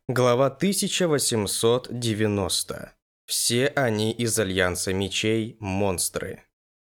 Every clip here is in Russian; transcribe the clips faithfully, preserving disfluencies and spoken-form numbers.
Глава тысяча восемьсот девяносто. Все они из Альянса Мечей – монстры.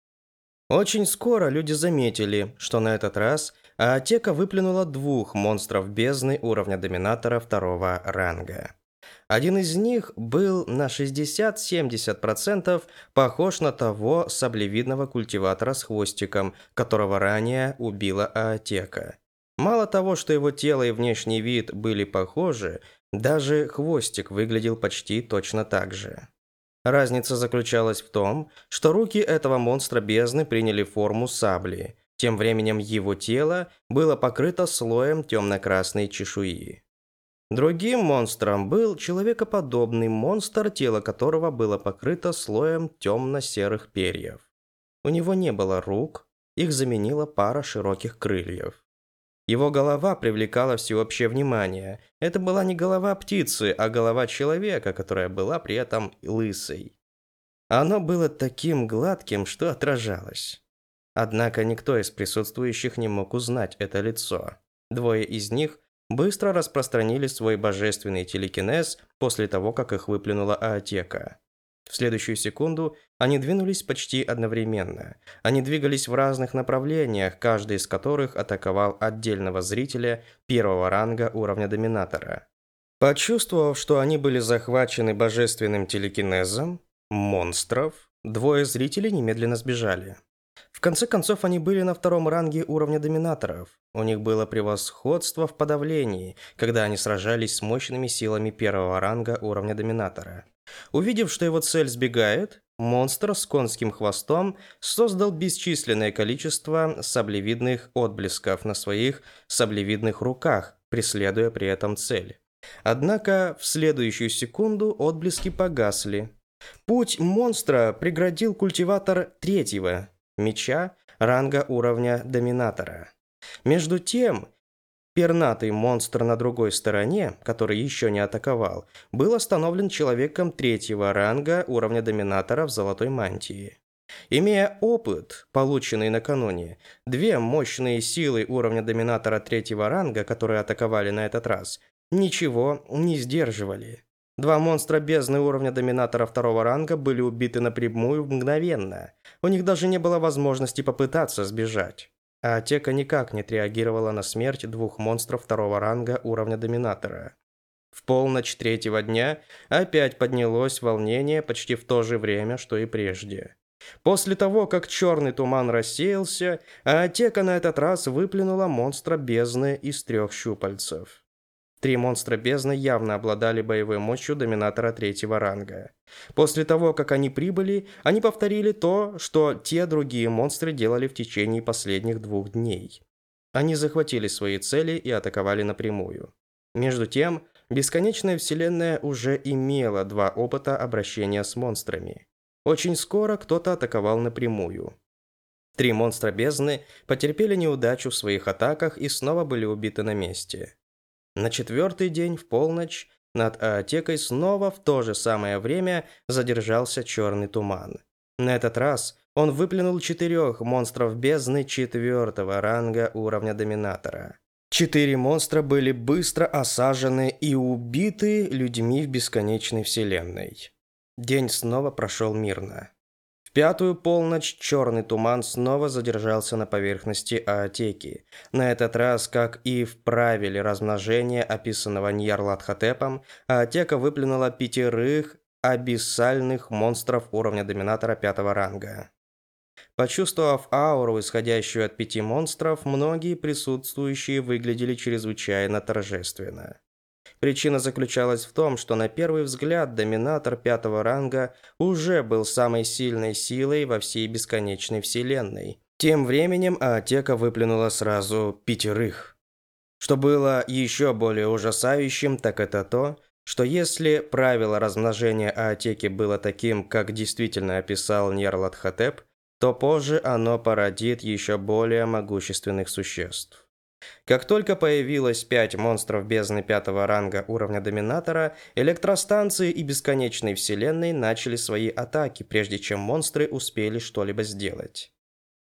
Очень скоро люди заметили, что на этот раз Аатека выплюнула двух монстров бездны уровня Доминатора второго ранга. Один из них был на шестьдесят-семьдесят процентов похож на того саблевидного культиватора с хвостиком, которого ранее убила Аатека. Мало того, что его тело и внешний вид были похожи, даже хвостик выглядел почти точно так же. Разница заключалась в том, что руки этого монстра бездны приняли форму сабли, тем временем его тело было покрыто слоем темно-красной чешуи. Другим монстром был человекоподобный монстр, тело которого было покрыто слоем темно-серых перьев. У него не было рук, их заменила пара широких крыльев. Его голова привлекала всеобщее внимание. Это была не голова птицы, а голова человека, которая была при этом лысой. Оно было таким гладким, что отражалось. Однако никто из присутствующих не мог узнать это лицо. Двое из них быстро распространили свой божественный телекинез после того, как их выплюнула Аатека. В следующую секунду они двинулись почти одновременно. Они двигались в разных направлениях, каждый из которых атаковал отдельного зрителя первого ранга уровня Доминатора. Почувствовав, что они были захвачены божественным телекинезом монстров, двое зрителей немедленно сбежали. В конце концов, они были на втором ранге уровня Доминаторов. У них было превосходство в подавлении, когда они сражались с мощными силами первого ранга уровня Доминатора. Увидев, что его цель сбегает, монстр с конским хвостом создал бесчисленное количество саблевидных отблесков на своих саблевидных руках, преследуя при этом цель. Однако в следующую секунду отблески погасли. Путь монстра преградил культиватор третьего меча ранга уровня Доминатора. Между тем, пернатый монстр на другой стороне, который еще не атаковал, был остановлен человеком третьего ранга уровня Доминатора в золотой мантии. Имея опыт, полученный накануне, две мощные силы уровня Доминатора третьего ранга, которые атаковали на этот раз, ничего не сдерживали. Два монстра бездны уровня Доминатора второго ранга были убиты напрямую мгновенно. У них даже не было возможности попытаться сбежать. А Аатека никак не отреагировала на смерть двух монстров второго ранга уровня Доминатора. В полночь третьего дня опять поднялось волнение почти в то же время, что и прежде. После того, как черный туман рассеялся, Аатека на этот раз выплюнула монстра бездны из трех щупальцев. Три монстра бездны явно обладали боевой мощью Доминатора третьего ранга. После того, как они прибыли, они повторили то, что те другие монстры делали в течение последних двух дней. Они захватили свои цели и атаковали напрямую. Между тем, бесконечная вселенная уже имела два опыта обращения с монстрами. Очень скоро кто-то атаковал напрямую. Три монстра бездны потерпели неудачу в своих атаках и снова были убиты на месте. На четвертый день в полночь над Аатекой снова в то же самое время задержался черный туман. На этот раз он выплюнул четырех монстров бездны четвертого ранга уровня Доминатора. Четыре монстра были быстро осажены и убиты людьми в бесконечной вселенной. День снова прошел мирно. В пятую полночь черный туман снова задержался на поверхности Аатеки. На этот раз, как и в правиле размножения, описанного Ньярлатхотепом, Аатека выплюнула пятерых абиссальных монстров уровня Доминатора пятого ранга. Почувствовав ауру, исходящую от пяти монстров, многие присутствующие выглядели чрезвычайно торжественно. Причина заключалась в том, что на первый взгляд Доминатор пятого ранга уже был самой сильной силой во всей бесконечной вселенной. Тем временем Аатека выплюнула сразу пятерых. Что было еще более ужасающим, так это то, что если правило размножения Аатеки было таким, как действительно описал Ньярлатхотеп, то позже оно породит еще более могущественных существ. Как только появилось пять монстров бездны пятого ранга уровня Доминатора, электростанции и бесконечной вселенной начали свои атаки, прежде чем монстры успели что-либо сделать.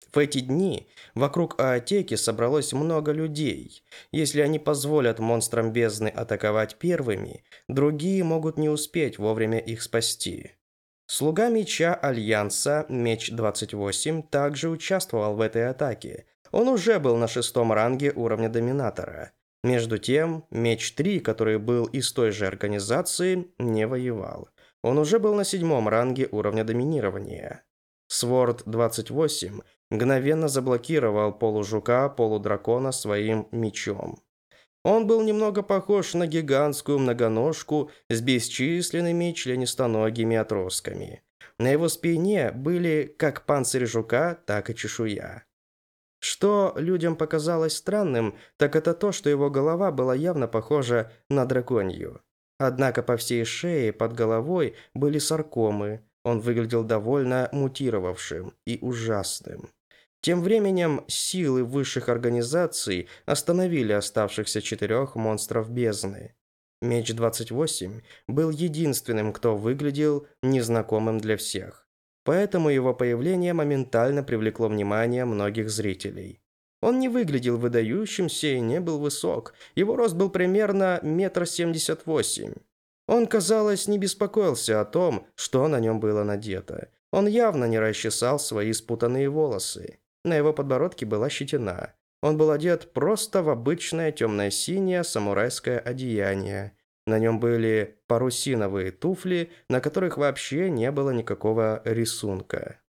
В эти дни вокруг Аотеки собралось много людей. Если они позволят монстрам бездны атаковать первыми, другие могут не успеть вовремя их спасти. Слуга меча Альянса, Меч двадцать восемь, также участвовал в этой атаке. Он уже был на шестом ранге уровня Доминатора. Между тем, Меч три, который был из той же организации, не воевал. Он уже был на седьмом ранге уровня Доминирования. Сворд двадцать восемь мгновенно заблокировал полужука, полудракона своим мечом. Он был немного похож на гигантскую многоножку с бесчисленными членистоногими отростками. На его спине были как панцирь жука, так и чешуя. Что людям показалось странным, так это то, что его голова была явно похожа на драконью. Однако по всей шее под головой были саркомы. Он выглядел довольно мутировавшим и ужасным. Тем временем силы высших организаций остановили оставшихся четырех монстров бездны. Меч двадцать восемь был единственным, кто выглядел незнакомым для всех. Поэтому его появление моментально привлекло внимание многих зрителей. Он не выглядел выдающимся и не был высок. Его рост был примерно метр семьдесят восемь. Он, казалось, не беспокоился о том, что на нем было надето. Он явно не расчесал свои спутанные волосы. На его подбородке была щетина. Он был одет просто в обычное темно-синее самурайское одеяние. На нем были парусиновые туфли, на которых вообще не было никакого рисунка.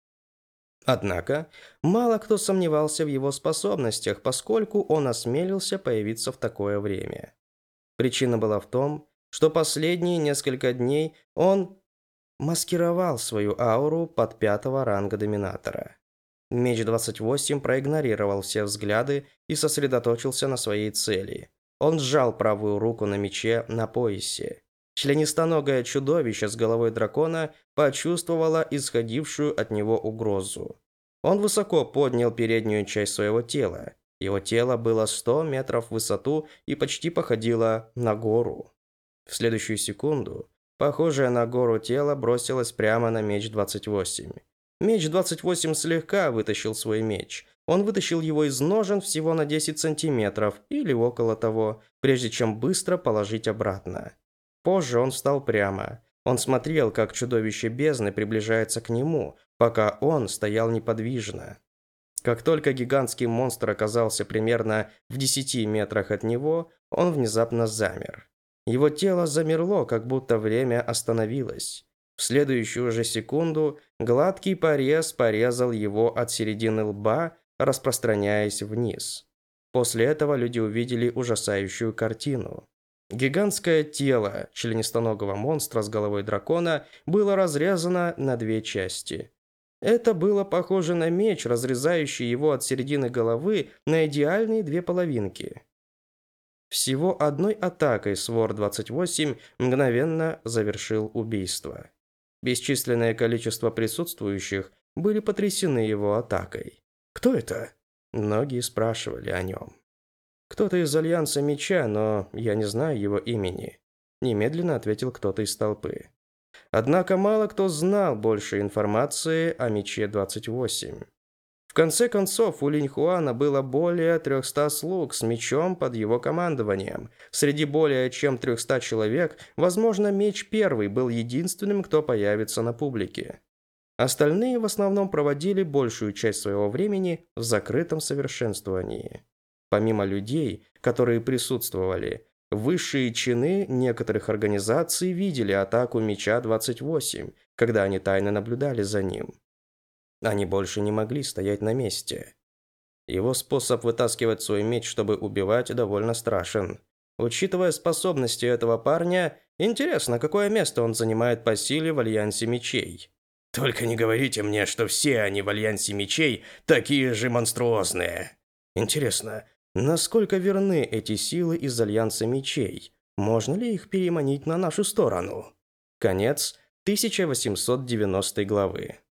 Однако, мало кто сомневался в его способностях, поскольку он осмелился появиться в такое время. Причина была в том, что последние несколько дней он маскировал свою ауру под пятого ранга Доминатора. Меч двадцать восемь проигнорировал все взгляды и сосредоточился на своей цели. Он сжал правую руку на мече на поясе. Членистоногое чудовище с головой дракона почувствовало исходившую от него угрозу. Он высоко поднял переднюю часть своего тела. Его тело было сто метров в высоту и почти походило на гору. В следующую секунду похожее на гору тело бросилось прямо на меч двадцать восемь. Меч двадцать восемь слегка вытащил свой меч. Он вытащил его из ножен всего на десять сантиметров или около того, прежде чем быстро положить обратно. Позже он встал прямо. Он смотрел, как чудовище бездны приближается к нему, пока он стоял неподвижно. Как только гигантский монстр оказался примерно в десяти метрах от него, он внезапно замер. Его тело замерло, как будто время остановилось. В следующую же секунду гладкий порез порезал его от середины лба, распространяясь вниз. После этого люди увидели ужасающую картину. Гигантское тело членистоногого монстра с головой дракона было разрезано на две части. Это было похоже на меч, разрезающий его от середины головы на идеальные две половинки. Всего одной атакой Сворд двадцать восемь мгновенно завершил убийство. Бесчисленное количество присутствующих были потрясены его атакой. «Кто это?» Многие спрашивали о нем. «Кто-то из Альянса Меча, но я не знаю его имени», немедленно ответил кто-то из толпы. Однако мало кто знал больше информации о Мече двадцать восемь. В конце концов, у Линьхуана было более трехсот слуг с мечом под его командованием. Среди более чем трехсот человек, возможно, Меч Первый был единственным, кто появится на публике. Остальные в основном проводили большую часть своего времени в закрытом совершенствовании. Помимо людей, которые присутствовали, высшие чины некоторых организаций видели атаку Меча двадцать восемь, когда они тайно наблюдали за ним. Они больше не могли стоять на месте. Его способ вытаскивать свой меч, чтобы убивать, довольно страшен. Учитывая способности этого парня, интересно, какое место он занимает по силе в Альянсе Мечей. Только не говорите мне, что все они в Альянсе Мечей такие же монструозные. Интересно, насколько верны эти силы из Альянса Мечей? Можно ли их переманить на нашу сторону? Конец тысяча восемьсот девяностой главы.